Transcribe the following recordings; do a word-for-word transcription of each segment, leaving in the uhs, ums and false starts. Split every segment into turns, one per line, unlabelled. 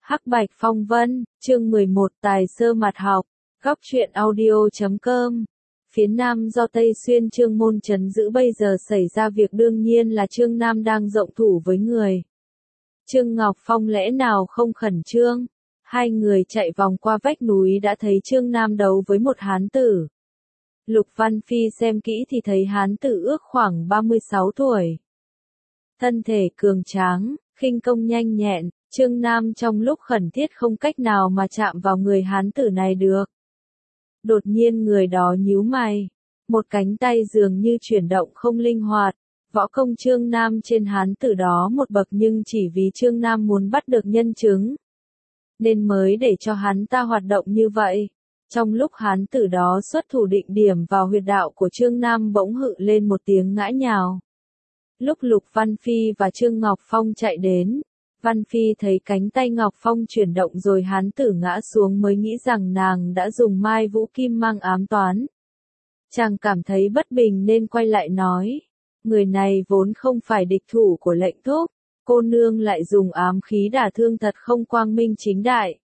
Hắc Bạch Phong Vân, chương mười một Tài sơ mạt học, góc truyện audio chấm com. Phía Nam do Tây Xuyên Trương Môn trấn giữ bây giờ xảy ra việc đương nhiên là Trương Nam đang rộng thủ với người. Trương Ngọc Phong lẽ nào không khẩn trương? Hai người chạy vòng qua vách núi đã thấy Trương Nam đấu với một hán tử. Lục Văn Phi xem kỹ thì thấy hán tử ước khoảng ba mươi sáu tuổi. Thân thể cường tráng, khinh công nhanh nhẹn, Trương Nam trong lúc khẩn thiết không cách nào mà chạm vào người hán tử này được. Đột nhiên người đó nhíu mày, một cánh tay dường như chuyển động không linh hoạt, võ công Trương Nam trên hán tử đó một bậc nhưng chỉ vì Trương Nam muốn bắt được nhân chứng, nên mới để cho hắn ta hoạt động như vậy. Trong lúc hán tử đó xuất thủ định điểm vào huyệt đạo của Trương Nam bỗng hự lên một tiếng ngã nhào. Lúc Lục Văn Phi và Trương Ngọc Phong chạy đến, Văn Phi thấy cánh tay Ngọc Phong chuyển động rồi hán tử ngã xuống mới nghĩ rằng nàng đã dùng Mai Vũ Kim Mang ám toán. Chàng cảm thấy bất bình nên quay lại nói, người này vốn không phải địch thủ của lệnh thúc, cô nương lại dùng ám khí đả thương thật không quang minh chính đại.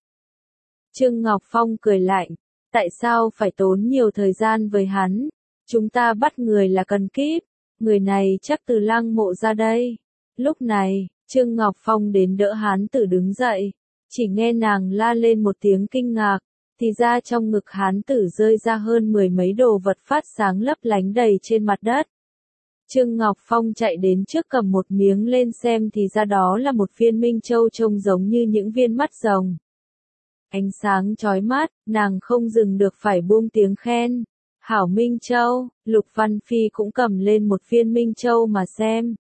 Trương Ngọc Phong cười lạnh, tại sao phải tốn nhiều thời gian với hắn, chúng ta bắt người là cần kíp, người này chắc từ Lăng Mộ ra đây. Lúc này, Trương Ngọc Phong đến đỡ hán tử đứng dậy, chỉ nghe nàng la lên một tiếng kinh ngạc, thì ra trong ngực hán tử rơi ra hơn mười mấy đồ vật phát sáng lấp lánh đầy trên mặt đất. Trương Ngọc Phong chạy đến trước cầm một miếng lên xem thì ra đó là một viên minh châu trông giống như những viên mắt rồng. Ánh sáng chói mắt, nàng không dừng được phải buông tiếng khen. Hảo Minh Châu, Lục Văn Phi cũng cầm lên một viên Minh Châu mà xem.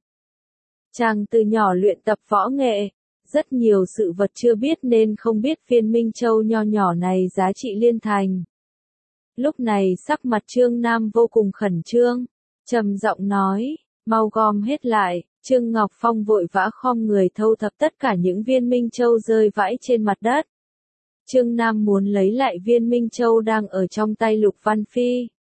Chàng từ nhỏ luyện tập võ nghệ, rất nhiều sự vật chưa biết nên không biết viên Minh Châu nho nhỏ này giá trị liên thành. Lúc này sắc mặt Trương Nam vô cùng khẩn trương, trầm giọng nói, mau gom hết lại. Trương Ngọc Phong vội vã khom người thâu thập tất cả những viên Minh Châu rơi vãi trên mặt đất. Trương Nam muốn lấy lại viên Minh Châu đang ở trong tay Lục Văn Phi.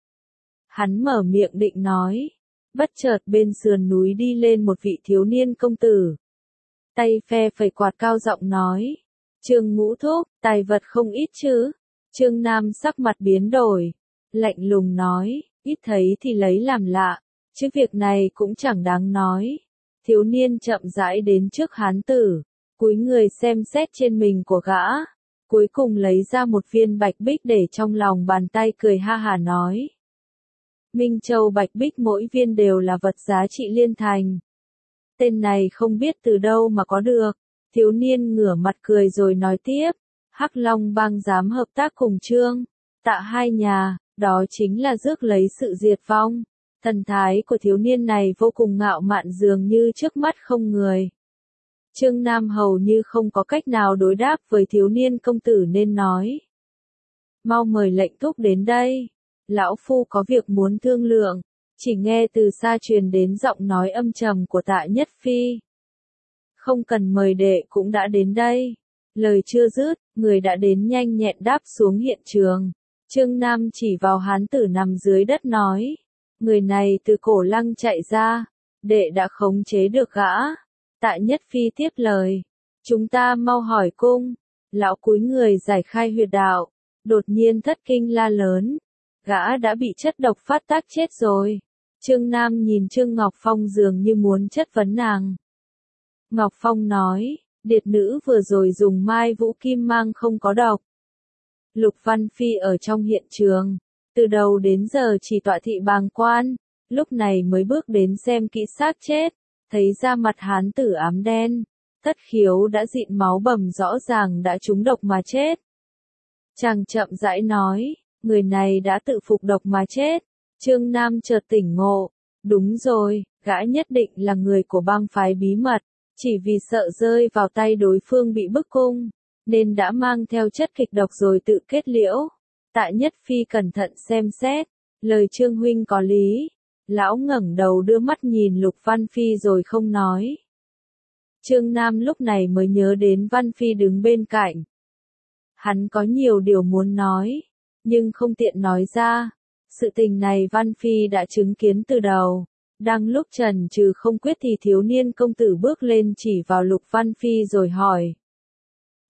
Hắn mở miệng định nói, bất chợt bên sườn núi đi lên một vị thiếu niên công tử. Tay phe phẩy quạt cao giọng nói, Trương Ngũ thúc, tài vật không ít chứ? Trương Nam sắc mặt biến đổi, lạnh lùng nói, ít thấy thì lấy làm lạ, chứ việc này cũng chẳng đáng nói. Thiếu niên chậm rãi đến trước hán tử, cúi người xem xét trên mình của gã, cuối cùng lấy ra một viên bạch bích để trong lòng bàn tay cười ha hà nói. Minh Châu bạch bích mỗi viên đều là vật giá trị liên thành. Tên này không biết từ đâu mà có được. Thiếu niên ngửa mặt cười rồi nói tiếp, Hắc Long Bang dám hợp tác cùng Trương, Tạ hai nhà, đó chính là rước lấy sự diệt vong. Thần thái của thiếu niên này vô cùng ngạo mạn dường như trước mắt không người. Trương Nam hầu như không có cách nào đối đáp với thiếu niên công tử nên nói. Mau mời lệnh thúc đến đây. Lão Phu có việc muốn thương lượng, chỉ nghe từ xa truyền đến giọng nói âm trầm của Tạ Nhất Phi. Không cần mời đệ cũng đã đến đây. Lời chưa dứt, người đã đến nhanh nhẹn đáp xuống hiện trường. Trương Nam chỉ vào hán tử nằm dưới đất nói, người này từ Cổ Lăng chạy ra, đệ đã khống chế được gã. Tạ Nhất Phi tiếp lời, chúng ta mau hỏi cung. Lão cúi người giải khai huyệt đạo, đột nhiên thất kinh la lớn. Gã đã bị chất độc phát tác chết rồi. Trương Nam nhìn Trương Ngọc Phong dường như muốn chất vấn nàng. Ngọc Phong nói, điệt nữ vừa rồi dùng Mai Vũ Kim Mang không có độc. Lục Văn Phi ở trong hiện trường, từ đầu đến giờ chỉ tọa thị bàng quan, lúc này mới bước đến xem kỹ xác chết, thấy da mặt hán tử ám đen, thất khiếu đã dịn máu bầm rõ ràng đã trúng độc mà chết. Chàng chậm rãi nói, người này đã tự phục độc mà chết. Trương Nam chợt tỉnh ngộ, đúng rồi, gã nhất định là người của bang phái bí mật, chỉ vì sợ rơi vào tay đối phương bị bức cung, nên đã mang theo chất kịch độc rồi tự kết liễu. Tạ Nhất Phi cẩn thận xem xét, lời Trương huynh có lý. Lão ngẩng đầu đưa mắt nhìn Lục Văn Phi rồi không nói. Trương Nam lúc này mới nhớ đến Văn Phi đứng bên cạnh. Hắn có nhiều điều muốn nói, nhưng không tiện nói ra. Sự tình này Văn Phi đã chứng kiến từ đầu. Đang lúc chần chừ không quyết thì thiếu niên công tử bước lên chỉ vào Lục Văn Phi rồi hỏi.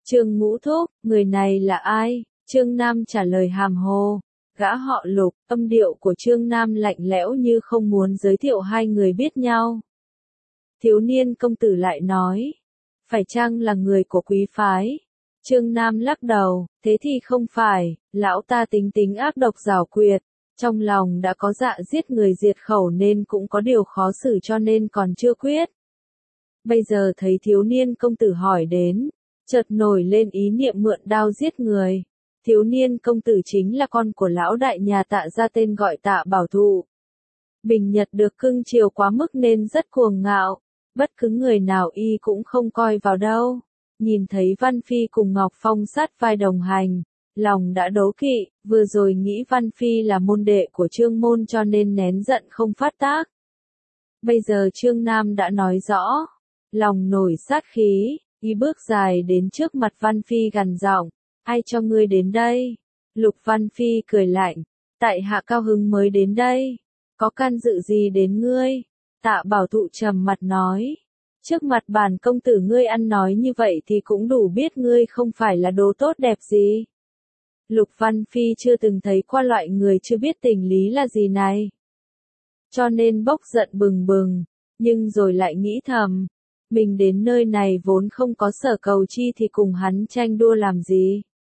Trương Ngũ Thúc, người này là ai? Trương Nam trả lời hàm hồ. Gã họ Lục, âm điệu của Trương Nam lạnh lẽo như không muốn giới thiệu hai người biết nhau. Thiếu niên công tử lại nói, phải chăng là người của quý phái? Trương Nam lắc đầu, thế thì không phải, lão ta tính tính ác độc giảo quyệt, trong lòng đã có dạ giết người diệt khẩu nên cũng có điều khó xử cho nên còn chưa quyết. Bây giờ thấy thiếu niên công tử hỏi đến, chợt nổi lên ý niệm mượn đao giết người. Thiếu niên công tử chính là con của lão đại nhà Tạ ra tên gọi Tạ Bảo Thụ. Bình Nhật được cưng chiều quá mức nên rất cuồng ngạo, bất cứ người nào y cũng không coi vào đâu. Nhìn thấy Văn Phi cùng Ngọc Phong sát vai đồng hành, lòng đã đố kỵ, vừa rồi nghĩ Văn Phi là môn đệ của Trương môn cho nên nén giận không phát tác. Bây giờ Trương Nam đã nói rõ, lòng nổi sát khí, y bước dài đến trước mặt Văn Phi gằn giọng, ai cho ngươi đến đây? Lục Văn Phi cười lạnh, tại hạ cao hứng mới đến đây, có can dự gì đến ngươi? Tạ Bảo Thụ trầm mặt nói, trước mặt bản công tử ngươi ăn nói như vậy thì cũng đủ biết ngươi không phải là đồ tốt đẹp gì. Lục Văn Phi chưa từng thấy qua loại người chưa biết tình lý là gì này. Cho nên bốc giận bừng bừng, nhưng rồi lại nghĩ thầm, mình đến nơi này vốn không có sở cầu chi thì cùng hắn tranh đua làm gì.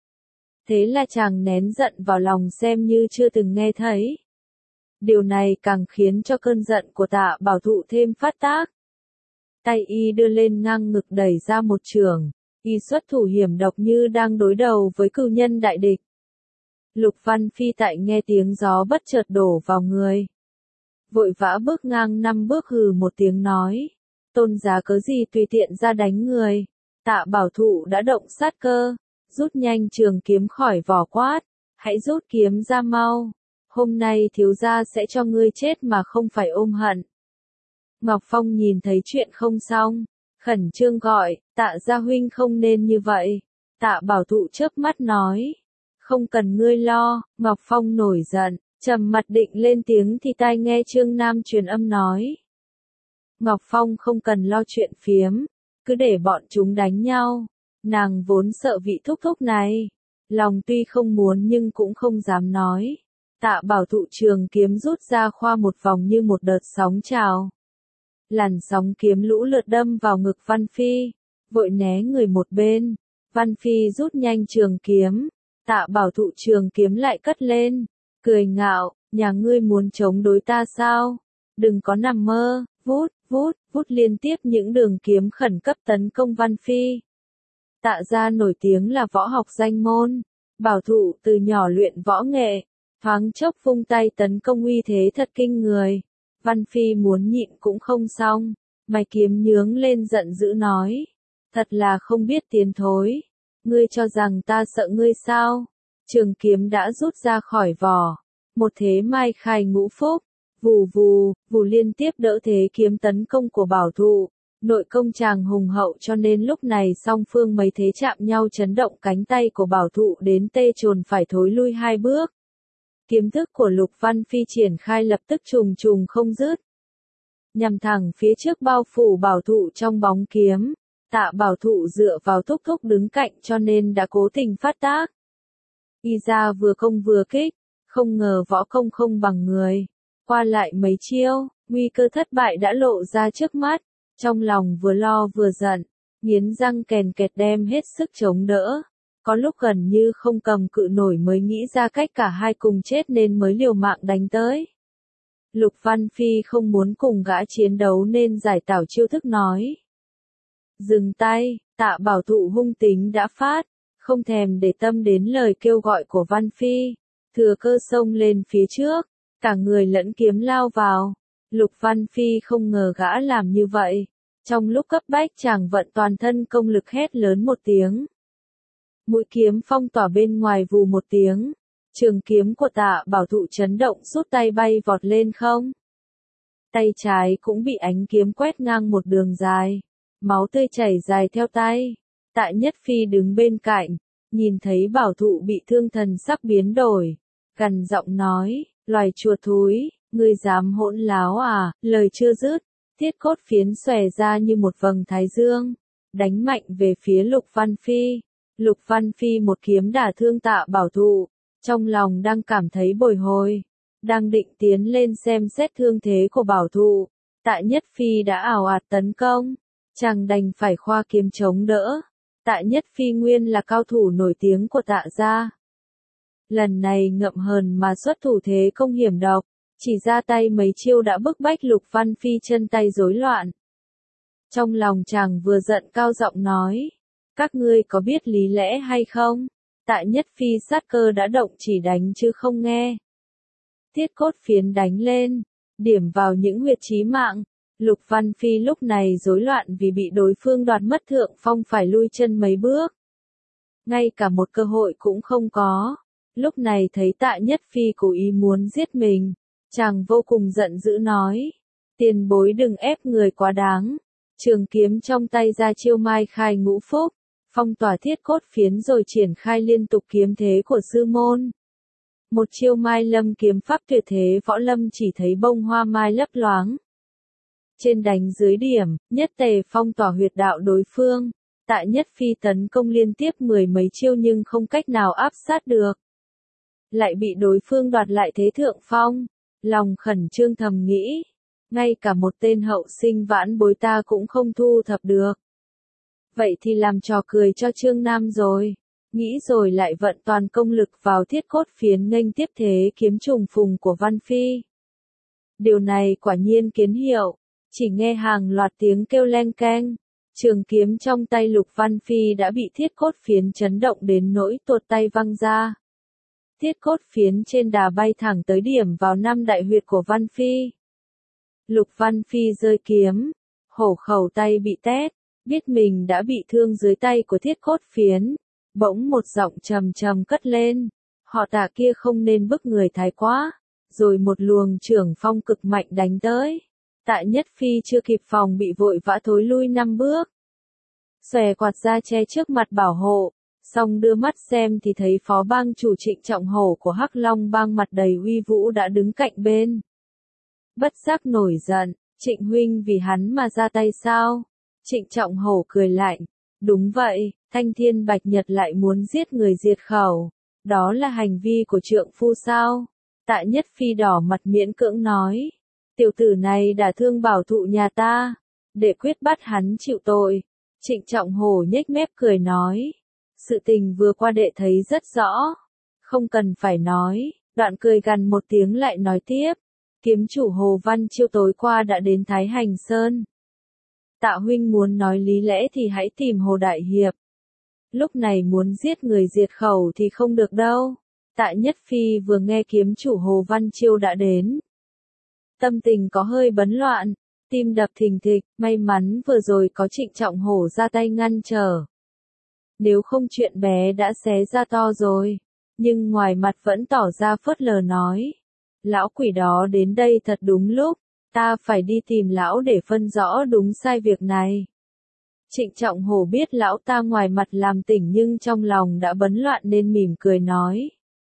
Thế là chàng nén giận vào lòng xem như chưa từng nghe thấy. Điều này càng khiến cho cơn giận của Tạ Bảo Thụ thêm phát tác. Tay y đưa lên ngang ngực đẩy ra một chưởng, y xuất thủ hiểm độc như đang đối đầu với cừu nhân đại địch. Lục Văn Phi tại nghe tiếng gió bất chợt đổ vào người. Vội vã bước ngang năm bước hừ một tiếng nói, tôn giá cớ gì tùy tiện ra đánh người. Tạ Bảo Thụ đã động sát cơ, rút nhanh trường kiếm khỏi vỏ quát, hãy rút kiếm ra mau. Hôm nay thiếu gia sẽ cho ngươi chết mà không phải ôm hận. Ngọc Phong nhìn thấy chuyện không xong, khẩn trương gọi, Tạ gia huynh không nên như vậy. Tạ Bảo Thụ chớp mắt nói, không cần ngươi lo. Ngọc Phong nổi giận, trầm mặt định lên tiếng thì tai nghe Trương Nam truyền âm nói, Ngọc Phong không cần lo chuyện phiếm, cứ để bọn chúng đánh nhau. Nàng vốn sợ vị thúc thúc này, lòng tuy không muốn nhưng cũng không dám nói. Tạ Bảo Thụ trường kiếm rút ra khoa một vòng như một đợt sóng trào. Làn sóng kiếm lũ lượt đâm vào ngực Văn Phi, vội né người một bên. Văn Phi rút nhanh trường kiếm, Tạ Bảo Thụ trường kiếm lại cất lên, cười ngạo, nhà ngươi muốn chống đối ta sao? Đừng có nằm mơ. Vút, vút, vút liên tiếp những đường kiếm khẩn cấp tấn công Văn Phi. Tạ gia nổi tiếng là võ học danh môn, Bảo Thụ từ nhỏ luyện võ nghệ, thoáng chốc vung tay tấn công uy thế thật kinh người. Văn Phi muốn nhịn cũng không xong, mày kiếm nhướng lên giận dữ nói, thật là không biết tiến thối, ngươi cho rằng ta sợ ngươi sao? Trường kiếm đã rút ra khỏi vỏ, một thế mai khai ngũ phúc. Vù vù, vù liên tiếp đỡ thế kiếm tấn công của Bảo Thụ, nội công chàng hùng hậu cho nên lúc này song phương mấy thế chạm nhau chấn động cánh tay của Bảo Thụ đến tê chồn phải thối lui hai bước. Kiếm thức của Lục Văn Phi triển khai lập tức trùng trùng không dứt. Nhằm thẳng phía trước bao phủ Bảo Thụ trong bóng kiếm, Tạ Bảo Thụ dựa vào thúc thúc đứng cạnh cho nên đã cố tình phát tác. Y ra vừa công vừa kích, không ngờ võ công không bằng người. Qua lại mấy chiêu, nguy cơ thất bại đã lộ ra trước mắt, trong lòng vừa lo vừa giận, nghiến răng kèn kẹt đem hết sức chống đỡ. Có lúc gần như không cầm cự nổi mới nghĩ ra cách cả hai cùng chết nên mới liều mạng đánh tới. Lục Văn Phi không muốn cùng gã chiến đấu nên giải tảo chiêu thức nói. Dừng tay, Tạ Bảo Thụ hung tính đã phát, không thèm để tâm đến lời kêu gọi của Văn Phi, thừa cơ xông lên phía trước. Cả người lẫn kiếm lao vào. Lục Văn Phi không ngờ gã làm như vậy. Trong lúc cấp bách chàng vận toàn thân công lực hét lớn một tiếng. Mũi kiếm phong tỏa bên ngoài vù một tiếng. Trường kiếm của Tạ Bảo Thụ chấn động rút tay bay vọt lên không. Tay trái cũng bị ánh kiếm quét ngang một đường dài. Máu tươi chảy dài theo tay. Tạ Nhất Phi đứng bên cạnh. Nhìn thấy Bảo Thụ bị thương thần sắc biến đổi. Gằn giọng nói. Loài chuột thúi, ngươi dám hỗn láo à? Lời chưa dứt, thiết cốt phiến xòe ra như một vầng thái dương, đánh mạnh về phía Lục Văn Phi. Lục Văn Phi một kiếm đả thương Tạ Bảo Thụ, trong lòng đang cảm thấy bồi hồi, đang định tiến lên xem xét thương thế của Bảo Thụ, Tạ Nhất Phi đã ào ạt tấn công, chàng đành phải khoa kiếm chống đỡ. Tạ Nhất Phi nguyên là cao thủ nổi tiếng của Tạ gia. Lần này ngậm hờn mà xuất thủ thế công hiểm độc, chỉ ra tay mấy chiêu đã bức bách Lục Văn Phi chân tay rối loạn. Trong lòng chàng vừa giận cao giọng nói, các ngươi có biết lý lẽ hay không? Tạ Nhất Phi sát cơ đã động chỉ đánh chứ không nghe. Thiết cốt phiến đánh lên, điểm vào những huyệt chí mạng. Lục Văn Phi lúc này rối loạn vì bị đối phương đoạt mất thượng phong phải lui chân mấy bước. Ngay cả một cơ hội cũng không có. Lúc này thấy Tạ Nhất Phi cố ý muốn giết mình, chàng vô cùng giận dữ nói, tiền bối đừng ép người quá đáng. Trường kiếm trong tay ra chiêu mai khai ngũ phúc, phong tỏa thiết cốt phiến rồi triển khai liên tục kiếm thế của sư môn. Một chiêu mai lâm kiếm pháp tuyệt thế võ lâm chỉ thấy bông hoa mai lấp loáng. Trên đánh dưới điểm, nhất tề phong tỏa huyệt đạo đối phương, Tạ Nhất Phi tấn công liên tiếp mười mấy chiêu nhưng không cách nào áp sát được. Lại bị đối phương đoạt lại thế thượng phong, lòng khẩn trương thầm nghĩ, ngay cả một tên hậu sinh vãn bối ta cũng không thu thập được. Vậy thì làm trò cười cho Trương Nam rồi, nghĩ rồi lại vận toàn công lực vào thiết cốt phiến nghênh tiếp thế kiếm trùng phùng của Văn Phi. Điều này quả nhiên kiến hiệu, chỉ nghe hàng loạt tiếng kêu leng keng, trường kiếm trong tay Lục Văn Phi đã bị thiết cốt phiến chấn động đến nỗi tuột tay văng ra. Thiết cốt phiến trên đà bay thẳng tới điểm vào năm đại huyệt của Văn Phi. Lục Văn Phi rơi kiếm, hổ khẩu tay bị tét, biết mình đã bị thương dưới tay của thiết cốt phiến, bỗng một giọng trầm trầm cất lên, họ Tạ kia không nên bức người thái quá, rồi một luồng trưởng phong cực mạnh đánh tới. Tạ Nhất Phi chưa kịp phòng bị vội vã thối lui năm bước. Xòe quạt ra che trước mặt bảo hộ, xong đưa mắt xem thì thấy phó bang chủ Trịnh Trọng Hổ của Hắc Long bang mặt đầy uy vũ đã đứng cạnh bên. Bất giác nổi giận, Trịnh huynh vì hắn mà ra tay sao? Trịnh Trọng Hổ cười lạnh, đúng vậy, Thanh Thiên Bạch Nhật lại muốn giết người diệt khẩu, đó là hành vi của trượng phu sao? Tạ Nhất Phi đỏ mặt miễn cưỡng nói, tiểu tử này đã thương bảo thụ nhà ta, để quyết bắt hắn chịu tội. Trịnh Trọng Hổ nhếch mép cười nói, sự tình vừa qua đệ thấy rất rõ, không cần phải nói, đoạn cười gằn một tiếng lại nói tiếp, kiếm chủ Hồ Văn Chiêu tối qua đã đến Thái Hành Sơn. Tạ huynh muốn nói lý lẽ thì hãy tìm Hồ Đại Hiệp. Lúc này muốn giết người diệt khẩu thì không được đâu. Tạ Nhất Phi vừa nghe kiếm chủ Hồ Văn Chiêu đã đến. Tâm tình có hơi bấn loạn, tim đập thình thịch, may mắn vừa rồi có Trịnh Trọng Hổ ra tay ngăn trở. Nếu không chuyện bé đã xé ra to rồi, nhưng ngoài mặt vẫn tỏ ra phớt lờ nói. Lão quỷ đó đến đây thật đúng lúc, ta phải đi tìm lão để phân rõ đúng sai việc này. Trịnh Trọng Hổ biết lão ta ngoài mặt làm tỉnh nhưng trong lòng đã bấn loạn nên mỉm cười nói.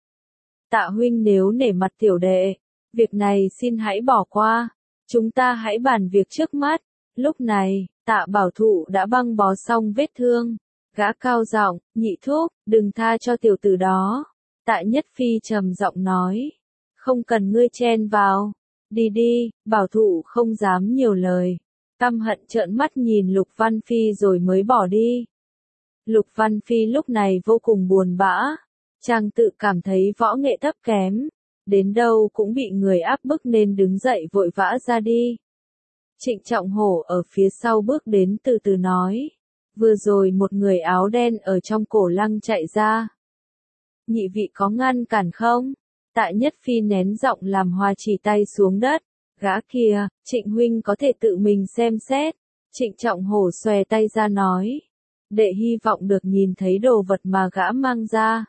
Tạ huynh nếu nể mặt tiểu đệ, việc này xin hãy bỏ qua, chúng ta hãy bàn việc trước mắt. Lúc này, Tạ Bảo Thụ đã băng bó xong vết thương, gã cao giọng, nhị thúc, đừng tha cho tiểu tử đó. Tạ Nhất Phi trầm giọng nói, không cần ngươi chen vào, đi đi. Bảo Thụ không dám nhiều lời, căm hận trợn mắt nhìn Lục Văn Phi rồi mới bỏ đi. Lục Văn Phi lúc này vô cùng buồn bã, chàng tự cảm thấy võ nghệ thấp kém, đến đâu cũng bị người áp bức nên đứng dậy vội vã ra đi. Trịnh Trọng Hổ ở phía sau bước đến từ từ nói, vừa rồi một người áo đen ở trong cổ lăng chạy ra. Nhị vị có ngăn cản không? Tạ Nhất Phi nén giọng làm hòa chỉ tay xuống đất, gã kia, Trịnh huynh có thể tự mình xem xét. Trịnh Trọng Hổ xòe tay ra nói, đệ hy vọng được nhìn thấy đồ vật mà gã mang ra.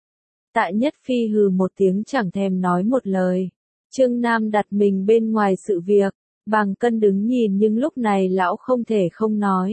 Tạ Nhất Phi hừ một tiếng chẳng thèm nói một lời. Trương Nam đặt mình bên ngoài sự việc, Bàng Cân đứng nhìn nhưng lúc này lão không thể không nói.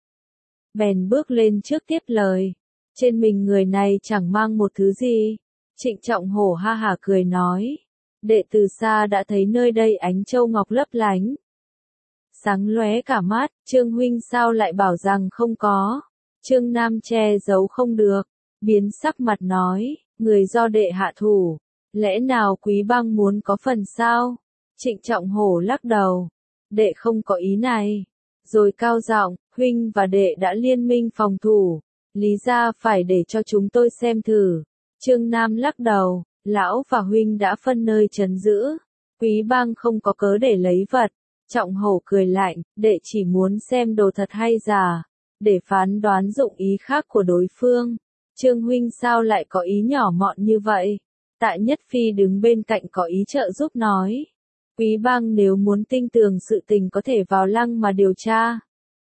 Bèn bước lên trước tiếp lời, trên mình người này chẳng mang một thứ gì. Trịnh Trọng Hổ ha hả cười nói, đệ từ xa đã thấy nơi đây ánh châu ngọc lấp lánh, sáng lóe cả mắt. Trương huynh sao lại bảo rằng không có? Trương Nam che giấu không được, biến sắc mặt nói, người do đệ hạ thủ, lẽ nào Quý Bang muốn có phần sao? Trịnh Trọng Hổ lắc đầu, đệ không có ý này, rồi cao giọng, huynh và đệ đã liên minh phòng thủ, lý ra phải để cho chúng tôi xem thử. Trương Nam lắc đầu, lão và huynh đã phân nơi trấn giữ, Quý Bang không có cớ để lấy vật. Trọng Hổ cười lạnh, đệ chỉ muốn xem đồ thật hay giả, để phán đoán dụng ý khác của đối phương. Trương huynh sao lại có ý nhỏ mọn như vậy? Tạ Nhất Phi đứng bên cạnh có ý trợ giúp nói. Quý Bang nếu muốn tinh tường sự tình có thể vào lăng mà điều tra.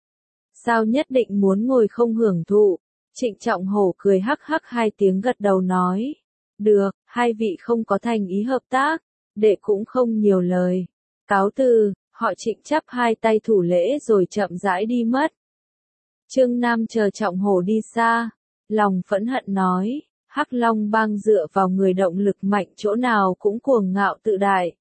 Sao nhất định muốn ngồi không hưởng thụ? Trịnh Trọng Hổ cười hắc hắc hai tiếng gật đầu nói. Được, hai vị không có thành ý hợp tác, đệ cũng không nhiều lời. Cáo từ, họ Trịnh chắp hai tay thủ lễ rồi chậm rãi đi mất. Trương Nam chờ Trọng Hổ đi xa, lòng phẫn hận nói, Hắc Long Bang dựa vào người động lực mạnh chỗ nào cũng cuồng ngạo tự đại.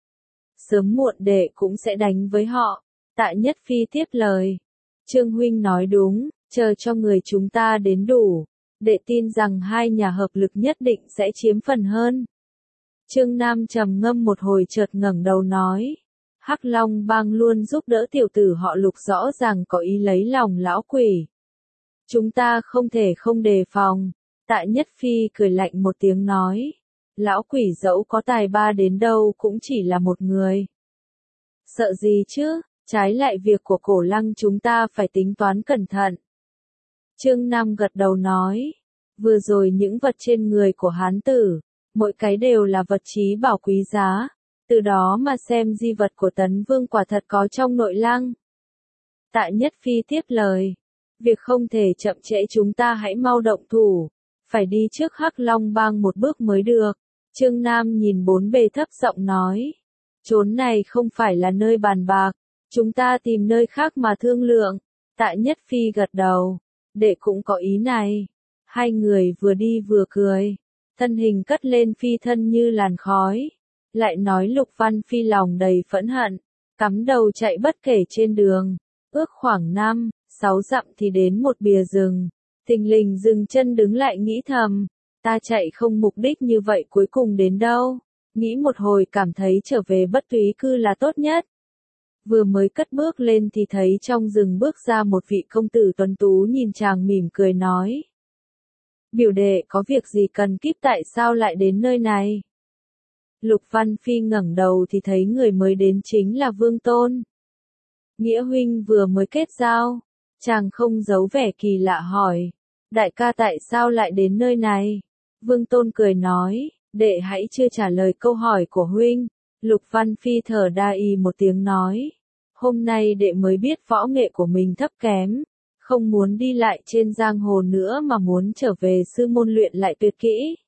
Sớm muộn đệ cũng sẽ đánh với họ. Tạ Nhất Phi tiếp lời. Trương huynh nói đúng, chờ cho người chúng ta đến đủ, đệ tin rằng hai nhà hợp lực nhất định sẽ chiếm phần hơn. Trương Nam trầm ngâm một hồi chợt ngẩng đầu nói. Hắc Long Bang luôn giúp đỡ tiểu tử họ Lục rõ ràng có ý lấy lòng lão quỷ. Chúng ta không thể không đề phòng. Tạ Nhất Phi cười lạnh một tiếng nói. Lão quỷ dẫu có tài ba đến đâu cũng chỉ là một người. Sợ gì chứ, trái lại việc của Cổ Lăng chúng ta phải tính toán cẩn thận. Trương Nam gật đầu nói. Vừa rồi những vật trên người của hán tử, mỗi cái đều là vật trí bảo quý giá. Từ đó mà xem di vật của Tấn Vương quả thật có trong nội lăng. Tạ Nhất Phi tiếp lời. Việc không thể chậm trễ, chúng ta hãy mau động thủ. Phải đi trước Hắc Long Bang một bước mới được. Trương Nam nhìn bốn bề thấp giọng nói. Chốn này không phải là nơi bàn bạc. Chúng ta tìm nơi khác mà thương lượng. Tạ Nhất Phi gật đầu. Đệ cũng có ý này. Hai người vừa đi vừa cười. Thân hình cất lên phi thân như làn khói. Lại nói Lục Văn Phi lòng đầy phẫn hận, cắm đầu chạy bất kể trên đường, ước khoảng năm, sáu dặm thì đến một bìa rừng, thình lình dừng chân đứng lại nghĩ thầm, ta chạy không mục đích như vậy cuối cùng đến đâu, nghĩ một hồi cảm thấy trở về Bất Túy Cư là tốt nhất. Vừa mới cất bước lên thì thấy trong rừng bước ra một vị công tử tuấn tú nhìn chàng mỉm cười nói. Biểu đệ có việc gì cần kíp, tại sao lại đến nơi này? Lục Văn Phi ngẩng đầu thì thấy người mới đến chính là Vương Tôn. Nghĩa huynh vừa mới kết giao, chàng không giấu vẻ kỳ lạ hỏi. Đại ca tại sao lại đến nơi này? Vương Tôn cười nói, đệ hãy chưa trả lời câu hỏi của huynh. Lục Văn Phi thở đa y một tiếng nói. Hôm nay đệ mới biết võ nghệ của mình thấp kém, không muốn đi lại trên giang hồ nữa mà muốn trở về sư môn luyện lại tuyệt kỹ.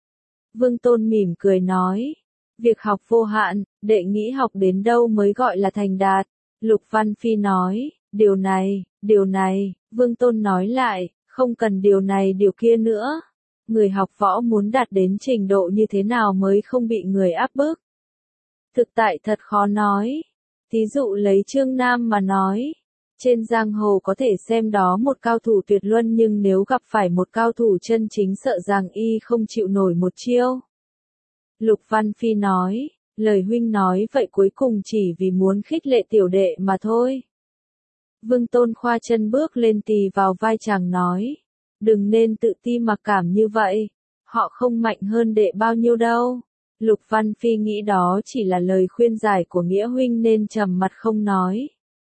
Vương Tôn mỉm cười nói. Việc học vô hạn, đệ nghĩ học đến đâu mới gọi là thành đạt. Lục Văn Phi nói, điều này, điều này, Vương Tôn nói lại, không cần điều này điều kia nữa. Người học võ muốn đạt đến trình độ như thế nào mới không bị người áp bức? Thực tại thật khó nói. Thí dụ lấy Trương Nam mà nói. Trên giang hồ có thể xem đó một cao thủ tuyệt luân, nhưng nếu gặp phải một cao thủ chân chính sợ rằng y không chịu nổi một chiêu. Lục Văn Phi nói, lời huynh nói vậy cuối cùng chỉ vì muốn khích lệ tiểu đệ mà thôi. Vương Tôn khoa chân bước lên tì vào vai chàng nói, đừng nên tự ti mặc cảm như vậy, họ không mạnh hơn đệ bao nhiêu đâu. Lục Văn Phi nghĩ đó chỉ là lời khuyên giải của Nghĩa huynh nên trầm mặt không nói.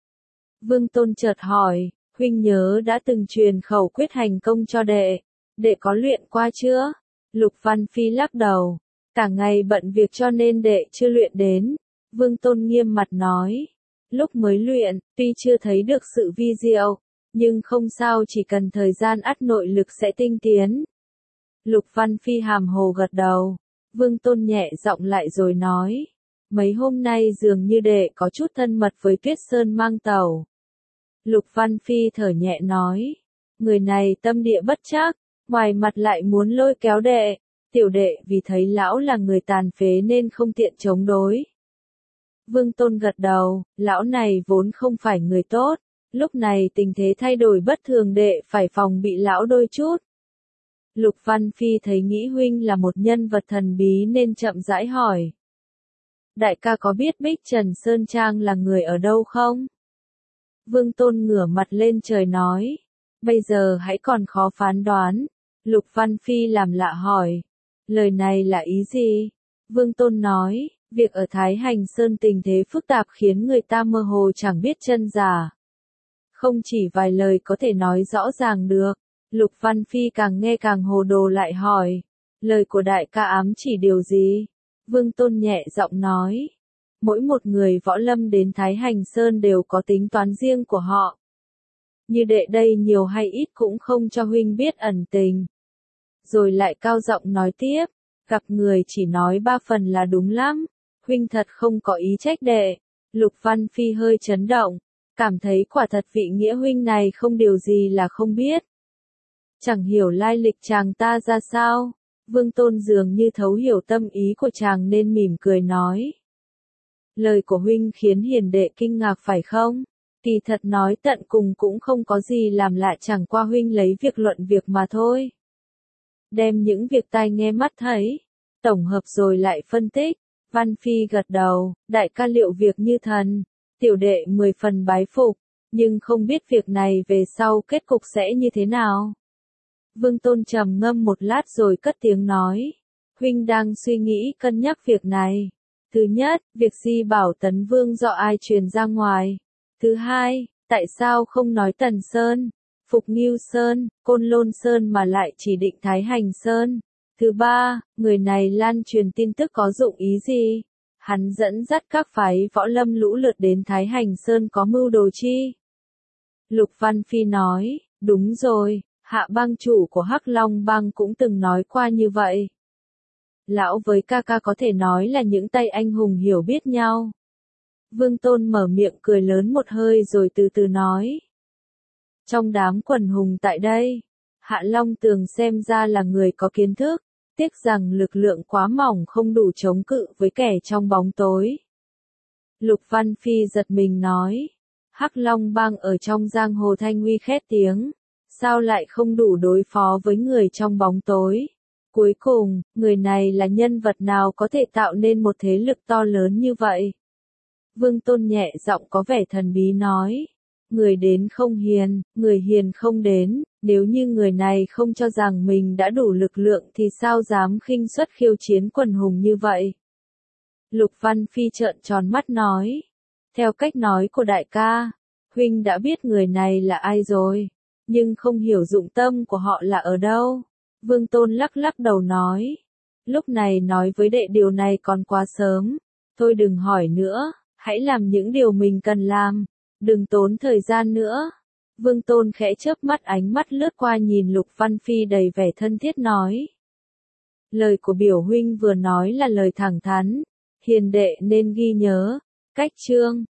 Vương Tôn chợt hỏi, huynh nhớ đã từng truyền khẩu quyết hành công cho đệ, đệ có luyện qua chưa? Lục Văn Phi lắc đầu. Cả ngày bận việc cho nên đệ chưa luyện đến. Vương Tôn nghiêm mặt nói. Lúc mới luyện, tuy chưa thấy được sự vi diệu, nhưng không sao, chỉ cần thời gian ắt nội lực sẽ tinh tiến. Lục Văn Phi hàm hồ gật đầu. Vương Tôn nhẹ giọng lại rồi nói. Mấy hôm nay dường như đệ có chút thân mật với Tuyết Sơn Mang Tẩu. Lục Văn Phi thở nhẹ nói. Người này tâm địa bất trắc, ngoài mặt lại muốn lôi kéo đệ. Tiểu đệ vì thấy lão là người tàn phế nên không tiện chống đối. Vương Tôn gật đầu, lão này vốn không phải người tốt, Lúc này tình thế thay đổi bất thường, đệ phải phòng bị lão đôi chút. Lục Văn Phi thấy nghĩ huynh là một nhân vật thần bí nên chậm rãi hỏi. Đại ca có biết Bích Trần Sơn Trang là người ở đâu không? Vương Tôn ngửa mặt lên trời nói. Bây giờ hãy còn khó phán đoán. Lục Văn Phi làm lạ hỏi. Lời này là ý gì? Vương Tôn nói, việc ở Thái Hành Sơn tình thế phức tạp khiến người ta mơ hồ chẳng biết chân giả. Không chỉ vài lời có thể nói rõ ràng được. Lục Văn Phi càng nghe càng hồ đồ lại hỏi. Lời của đại ca ám chỉ điều gì? Vương Tôn nhẹ giọng nói. Mỗi một người võ lâm đến Thái Hành Sơn đều có tính toán riêng của họ. Như đệ đây nhiều hay ít cũng không cho huynh biết ẩn tình. Rồi lại cao giọng nói tiếp. Gặp người chỉ nói ba phần là đúng lắm. Huynh thật không có ý trách đệ. Lục Văn Phi hơi chấn động. Cảm thấy quả thật vị nghĩa huynh này không điều gì là không biết. Chẳng hiểu lai lịch chàng ta ra sao. Vương Tôn dường như thấu hiểu tâm ý của chàng nên mỉm cười nói. Lời của huynh khiến hiền đệ kinh ngạc phải không? Kỳ thật nói tận cùng cũng không có gì làm lạ, chẳng qua huynh lấy việc luận việc mà thôi. Đem những việc tai nghe mắt thấy, tổng hợp rồi lại phân tích. Văn Phi gật đầu, đại ca liệu việc như thần, tiểu đệ mười phần bái phục, nhưng không biết việc này về sau kết cục sẽ như thế nào. Vương Tôn trầm ngâm một lát rồi cất tiếng nói. Huynh đang suy nghĩ cân nhắc việc này. Thứ nhất, việc Di Bảo Tấn Vương do ai truyền ra ngoài. Thứ hai, tại sao không nói Tần Sơn, Phục Ngưu Sơn, Côn Lôn Sơn mà lại chỉ định Thái Hành Sơn. Thứ ba, người này lan truyền tin tức có dụng ý gì? Hắn dẫn dắt các phái võ lâm lũ lượt đến Thái Hành Sơn có mưu đồ chi? Lục Văn Phi nói, đúng rồi. Hạ bang chủ của Hắc Long bang cũng từng nói qua như vậy. Lão với ca ca có thể nói là những tay anh hùng hiểu biết nhau. Vương Tôn mở miệng cười lớn một hơi rồi từ từ nói. Trong đám quần hùng tại đây, Hạ Long Tường xem ra là người có kiến thức, tiếc rằng lực lượng quá mỏng không đủ chống cự với kẻ trong bóng tối. Lục Văn Phi giật mình nói. Hắc Long bang ở trong giang hồ thanh uy khét tiếng. Sao lại không đủ đối phó với người trong bóng tối? Cuối cùng, người này là nhân vật nào có thể tạo nên một thế lực to lớn như vậy? Vương Tôn nhẹ giọng có vẻ thần bí nói. Người đến không hiền, người hiền không đến, nếu như người này không cho rằng mình đã đủ lực lượng thì sao dám khinh suất khiêu chiến quần hùng như vậy? Lục Văn Phi trợn tròn mắt nói. Theo cách nói của đại ca, huynh đã biết người này là ai rồi. Nhưng không hiểu dụng tâm của họ là ở đâu. Vương Tôn lắc lắc đầu nói. Lúc này nói với đệ điều này còn quá sớm. Thôi đừng hỏi nữa, hãy làm những điều mình cần làm. Đừng tốn thời gian nữa. Vương Tôn khẽ chớp mắt, ánh mắt lướt qua nhìn Lục Văn Phi đầy vẻ thân thiết nói. Lời của biểu huynh vừa nói là lời thẳng thắn. Hiền đệ nên ghi nhớ. Cách chương.